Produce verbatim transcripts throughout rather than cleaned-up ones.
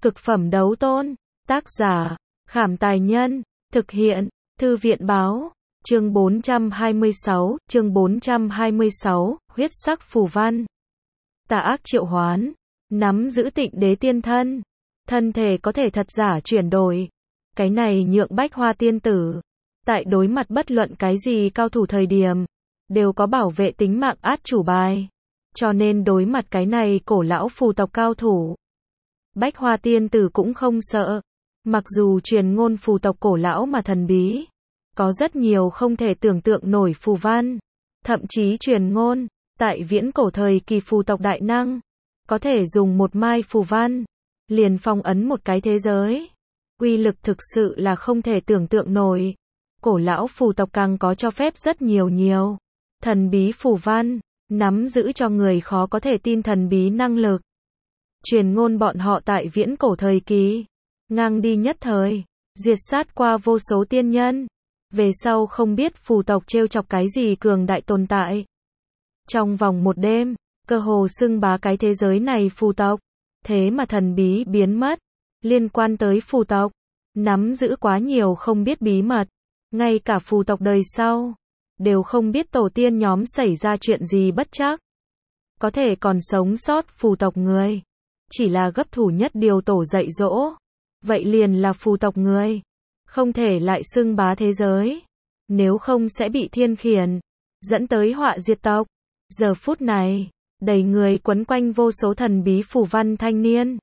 Cực phẩm đấu tôn. Tác giả, Khảm Tài Nhân. Thực hiện, Thư viện Báo. Chương bốn trăm hai mươi sáu, chương bốn trăm hai mươi sáu, huyết sắc phù văn. Tà ác triệu hoán, nắm giữ Tịnh Đế tiên thân. Thân thể có thể thật giả chuyển đổi. Cái này nhượng Bách Hoa tiên tử, tại đối mặt bất luận cái gì cao thủ thời điểm, đều có bảo vệ tính mạng át chủ bài. Cho nên đối mặt cái này cổ lão phù tộc cao thủ, Bách Hoa tiên tử cũng không sợ. Mặc dù truyền ngôn phù tộc cổ lão mà thần bí, có rất nhiều không thể tưởng tượng nổi phù văn. Thậm chí truyền ngôn, tại viễn cổ thời kỳ phù tộc đại năng, có thể dùng một mai phù văn, liền phong ấn một cái thế giới. Uy lực thực sự là không thể tưởng tượng nổi. Cổ lão phù tộc càng có cho phép rất nhiều nhiều thần bí phù văn, nắm giữ cho người khó có thể tin thần bí năng lực. Truyền ngôn bọn họ tại viễn cổ thời kỳ, ngang đi nhất thời, diệt sát qua vô số tiên nhân. Về sau không biết phù tộc trêu chọc cái gì cường đại tồn tại. Trong vòng một đêm, cơ hồ xưng bá cái thế giới này phù tộc. Thế mà thần bí biến mất. Liên quan tới phù tộc, nắm giữ quá nhiều không biết bí mật. Ngay cả phù tộc đời sau, đều không biết tổ tiên nhóm xảy ra chuyện gì bất trắc. Có thể còn sống sót phù tộc người, chỉ là gấp thủ nhất điều tổ dạy dỗ. Vậy liền là phù tộc người, không thể lại xưng bá thế giới. Nếu không sẽ bị thiên khiển, dẫn tới họa diệt tộc. Giờ phút này, đầy người quấn quanh vô số thần bí phù văn thanh niên.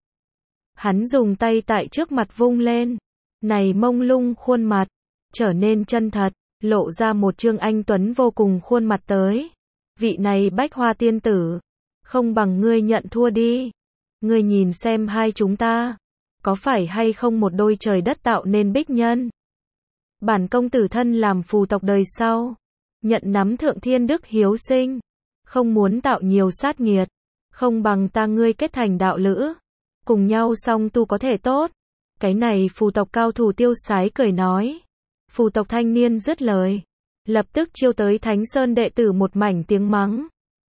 Hắn dùng tay tại trước mặt vung lên. Này mông lung khuôn mặt, trở nên chân thật, lộ ra một trương anh tuấn vô cùng khuôn mặt tới. Vị này Bách Hoa tiên tử, không bằng ngươi nhận thua đi. Ngươi nhìn xem hai chúng ta, có phải hay không một đôi trời đất tạo nên bích nhân. Bản công tử thân làm phù tộc đời sau, nhận nắm thượng thiên đức hiếu sinh, không muốn tạo nhiều sát nghiệt. Không bằng ta ngươi kết thành đạo lữ, cùng nhau song tu có thể tốt. Cái này phù tộc cao thủ tiêu sái cười nói. Phù tộc thanh niên dứt lời, lập tức chiêu tới Thánh Sơn đệ tử một mảnh tiếng mắng.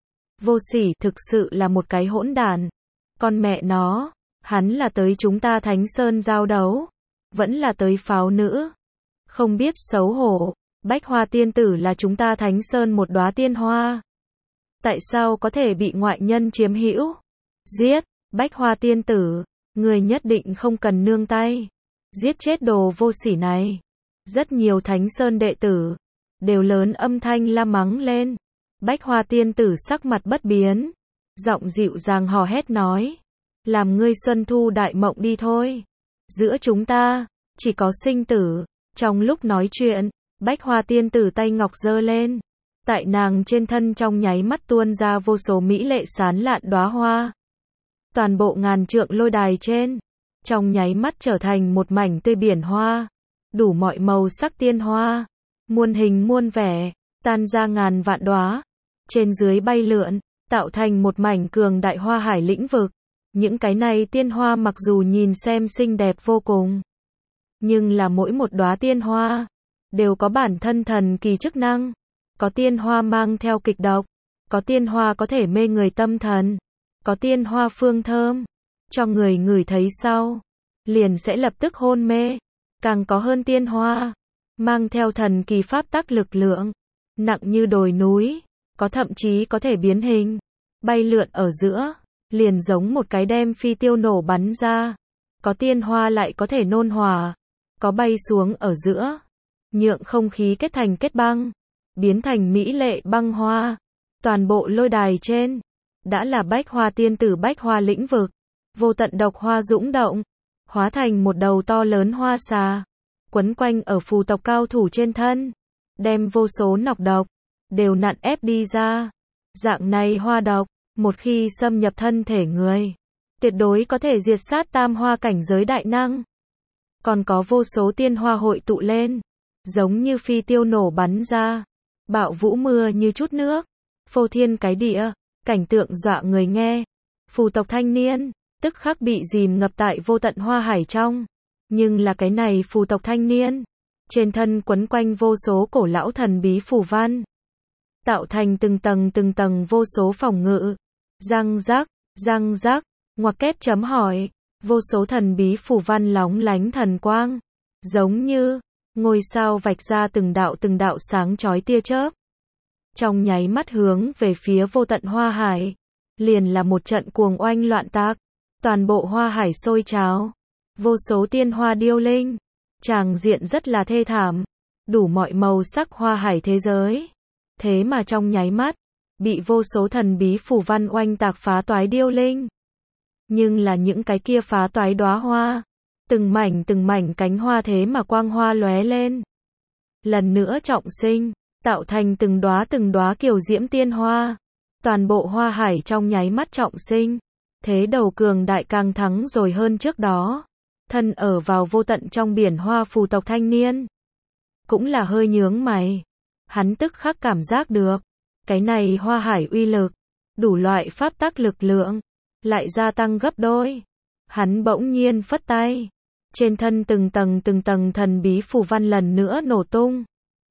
Vô sỉ, thực sự là một cái hỗn đản. Con mẹ nó, hắn là tới chúng ta Thánh Sơn giao đấu, vẫn là tới pháo nữ. Không biết xấu hổ, Bách Hoa tiên tử là chúng ta Thánh Sơn một đóa tiên hoa. Tại sao có thể bị ngoại nhân chiếm hữu? Giết, Bách Hoa tiên tử, người nhất định không cần nương tay. Giết chết đồ vô sỉ này. Rất nhiều Thánh Sơn đệ tử, đều lớn âm thanh la mắng lên. Bách Hoa tiên tử sắc mặt bất biến, giọng dịu dàng hò hét nói. Làm ngươi xuân thu đại mộng đi thôi. Giữa chúng ta, chỉ có sinh tử. Trong lúc nói chuyện, Bách Hoa tiên tử tay ngọc giơ lên. Tại nàng trên thân trong nháy mắt tuôn ra vô số mỹ lệ sán lạn đóa hoa. Toàn bộ ngàn trượng lôi đài trên, trong nháy mắt trở thành một mảnh tươi biển hoa. Đủ mọi màu sắc tiên hoa, muôn hình muôn vẻ, tan ra ngàn vạn đóa. Trên dưới bay lượn, tạo thành một mảnh cường đại hoa hải lĩnh vực. Những cái này tiên hoa mặc dù nhìn xem xinh đẹp vô cùng, nhưng là mỗi một đóa tiên hoa, đều có bản thân thần kỳ chức năng. Có tiên hoa mang theo kịch độc, có tiên hoa có thể mê người tâm thần, có tiên hoa phương thơm, cho người ngửi thấy sau, liền sẽ lập tức hôn mê. Càng có hơn tiên hoa, mang theo thần kỳ pháp tắc lực lượng, nặng như đồi núi, có thậm chí có thể biến hình, bay lượn ở giữa, liền giống một cái đem phi tiêu nổ bắn ra. Có tiên hoa lại có thể nôn hỏa, có bay xuống ở giữa, nhượng không khí kết thành kết băng, biến thành mỹ lệ băng hoa. Toàn bộ lôi đài trên, đã là Bách Hoa tiên tử Bách Hoa lĩnh vực, vô tận độc hoa dũng động, hóa thành một đầu to lớn hoa xà, quấn quanh ở phù tộc cao thủ trên thân, đem vô số nọc độc, đều nặn ép đi ra. Dạng này hoa độc, một khi xâm nhập thân thể người, tuyệt đối có thể diệt sát tam hoa cảnh giới đại năng. Còn có vô số tiên hoa hội tụ lên, giống như phi tiêu nổ bắn ra, bạo vũ mưa như chút nước, phô thiên cái địa, cảnh tượng dọa người nghe. Phù tộc thanh niên, tức khắc bị dìm ngập tại vô tận hoa hải trong. Nhưng là cái này phù tộc thanh niên, trên thân quấn quanh vô số cổ lão thần bí phù văn, tạo thành từng tầng từng tầng vô số phòng ngự. Răng rắc, răng rắc, ngoặc kép chấm hỏi. Vô số thần bí phù văn lóng lánh thần quang, giống như ngôi sao vạch ra từng đạo từng đạo sáng chói tia chớp. Trong nháy mắt hướng về phía vô tận Hoa Hải, liền là một trận cuồng oanh loạn tạc, toàn bộ Hoa Hải sôi trào, vô số tiên hoa điêu linh, tràng diện rất là thê thảm, đủ mọi màu sắc Hoa Hải thế giới. Thế mà trong nháy mắt, bị vô số thần bí phù văn oanh tạc phá toái điêu linh. Nhưng là những cái kia phá toái đóa hoa, từng mảnh từng mảnh cánh hoa thế mà quang hoa lóe lên. Lần nữa trọng sinh, tạo thành từng đóa từng đóa kiều diễm tiên hoa. Toàn bộ Hoa Hải trong nháy mắt trọng sinh, thế đầu cường đại càng thắng rồi hơn trước đó. Thân ở vào vô tận trong biển hoa phù tộc thanh niên, cũng là hơi nhướng mày. Hắn tức khắc cảm giác được, cái này Hoa Hải uy lực, đủ loại pháp tắc lực lượng, lại gia tăng gấp đôi. Hắn bỗng nhiên phất tay, trên thân từng tầng từng tầng thần bí phù văn lần nữa nổ tung.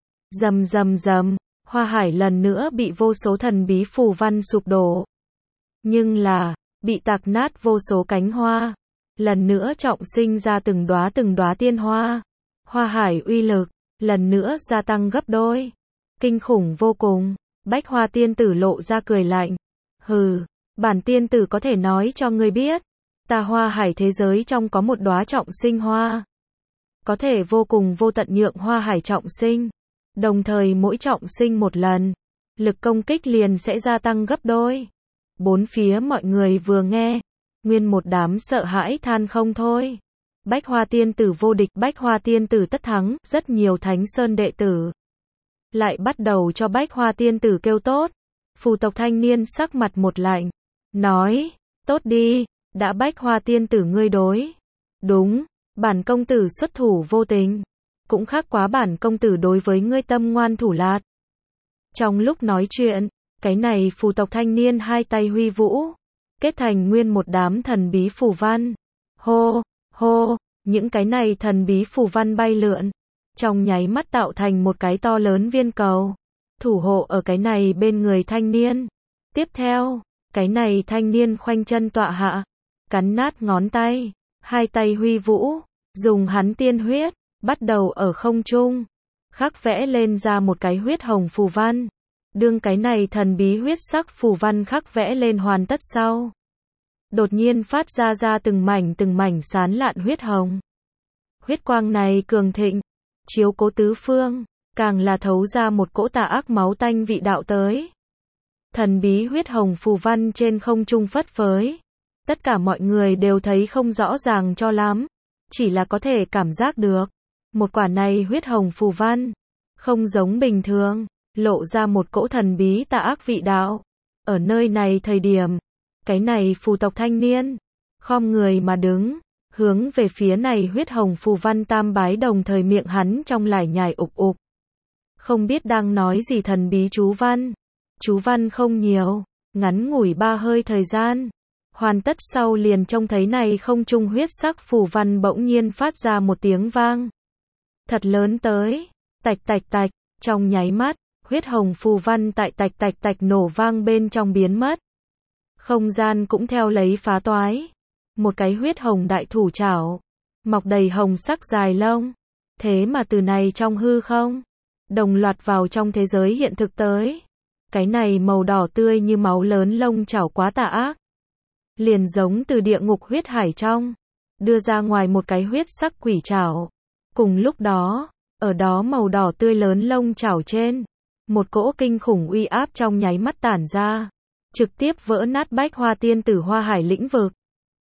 Rầm rầm rầm, Hoa Hải lần nữa bị vô số thần bí phù văn sụp đổ. Nhưng là, bị tạc nát vô số cánh hoa, lần nữa trọng sinh ra từng đóa từng đóa tiên hoa. Hoa Hải uy lực, lần nữa gia tăng gấp đôi. Kinh khủng vô cùng, Bách Hoa tiên tử lộ ra cười lạnh. Hừ, bản tiên tử có thể nói cho ngươi biết, ta Hoa Hải thế giới trong có một đóa trọng sinh hoa. Có thể vô cùng vô tận nhượng Hoa Hải trọng sinh. Đồng thời mỗi trọng sinh một lần, lực công kích liền sẽ gia tăng gấp đôi. Bốn phía mọi người vừa nghe, nguyên một đám sợ hãi than không thôi. Bách Hoa tiên tử vô địch, Bách Hoa tiên tử tất thắng, rất nhiều Thánh Sơn đệ tử lại bắt đầu cho Bách Hoa tiên tử kêu tốt. Phù tộc thanh niên sắc mặt một lạnh, nói, tốt đi, đã Bách Hoa tiên tử ngươi đối. Đúng, bản công tử xuất thủ vô tình, cũng khác quá bản công tử đối với ngươi tâm ngoan thủ lạt. Trong lúc nói chuyện, cái này phù tộc thanh niên hai tay huy vũ, kết thành nguyên một đám thần bí phù văn. Hô, hô, những cái này thần bí phù văn bay lượn, trong nháy mắt tạo thành một cái to lớn viên cầu, thủ hộ ở cái này bên người thanh niên. Tiếp theo, cái này thanh niên khoanh chân tọa hạ, cắn nát ngón tay, hai tay huy vũ, dùng hắn tiên huyết, bắt đầu ở không trung, khắc vẽ lên ra một cái huyết hồng phù văn. Đương cái này thần bí huyết sắc phù văn khắc vẽ lên hoàn tất sau, đột nhiên phát ra ra từng mảnh từng mảnh sán lạn huyết hồng. Huyết quang này cường thịnh, chiếu cố tứ phương, càng là thấu ra một cỗ tà ác máu tanh vị đạo tới. Thần bí huyết hồng phù văn trên không trung phất phới, tất cả mọi người đều thấy không rõ ràng cho lắm, chỉ là có thể cảm giác được, một quả này huyết hồng phù văn, không giống bình thường, lộ ra một cỗ thần bí tà ác vị đạo. Ở nơi này thời điểm, cái này phù tộc thanh niên, khom người mà đứng, hướng về phía này huyết hồng phù văn tam bái, đồng thời miệng hắn trong lải nhải ục ục. Không biết đang nói gì thần bí chú văn. Chú văn không nhiều, ngắn ngủi ba hơi thời gian. Hoàn tất sau liền trông thấy này không trung huyết sắc phù văn bỗng nhiên phát ra một tiếng vang thật lớn tới, tạch tạch tạch, trong nháy mắt, huyết hồng phù văn tại tạch tạch tạch nổ vang bên trong biến mất. Không gian cũng theo lấy phá toái. Một cái huyết hồng đại thủ chảo, mọc đầy hồng sắc dài lông. Thế mà từ này trong hư không, đồng loạt vào trong thế giới hiện thực tới. Cái này màu đỏ tươi như máu lớn lông chảo quá tà ác. Liền giống từ địa ngục huyết hải trong, đưa ra ngoài một cái huyết sắc quỷ chảo. Cùng lúc đó, ở đó màu đỏ tươi lớn lông chảo trên, một cỗ kinh khủng uy áp trong nháy mắt tản ra, trực tiếp vỡ nát Bách Hoa tiên tử Hoa Hải lĩnh vực.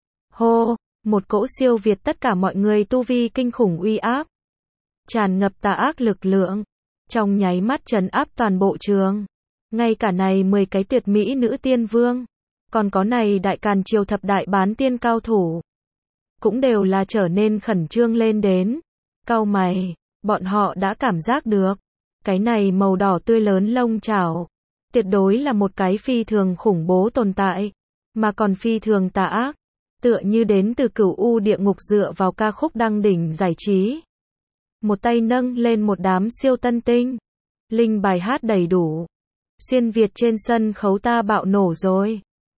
Hô, một cỗ siêu việt tất cả mọi người tu vi kinh khủng uy áp, tràn ngập tà ác lực lượng, trong nháy mắt trấn áp toàn bộ trường. Ngay cả này mười cái tuyệt mỹ nữ tiên vương, còn có này đại càn triều thập đại bán tiên cao thủ, cũng đều là trở nên khẩn trương lên đến. Cau mày, bọn họ đã cảm giác được, cái này màu đỏ tươi lớn lông chảo, tuyệt đối là một cái phi thường khủng bố tồn tại, mà còn phi thường tà ác, tựa như đến từ cửu u địa ngục dựa vào ca khúc đăng đỉnh giải trí. Một tay nâng lên một đám siêu tân tinh, linh bài hát đầy đủ. Xuyên Việt trên sân khấu ta bạo nổ rồi.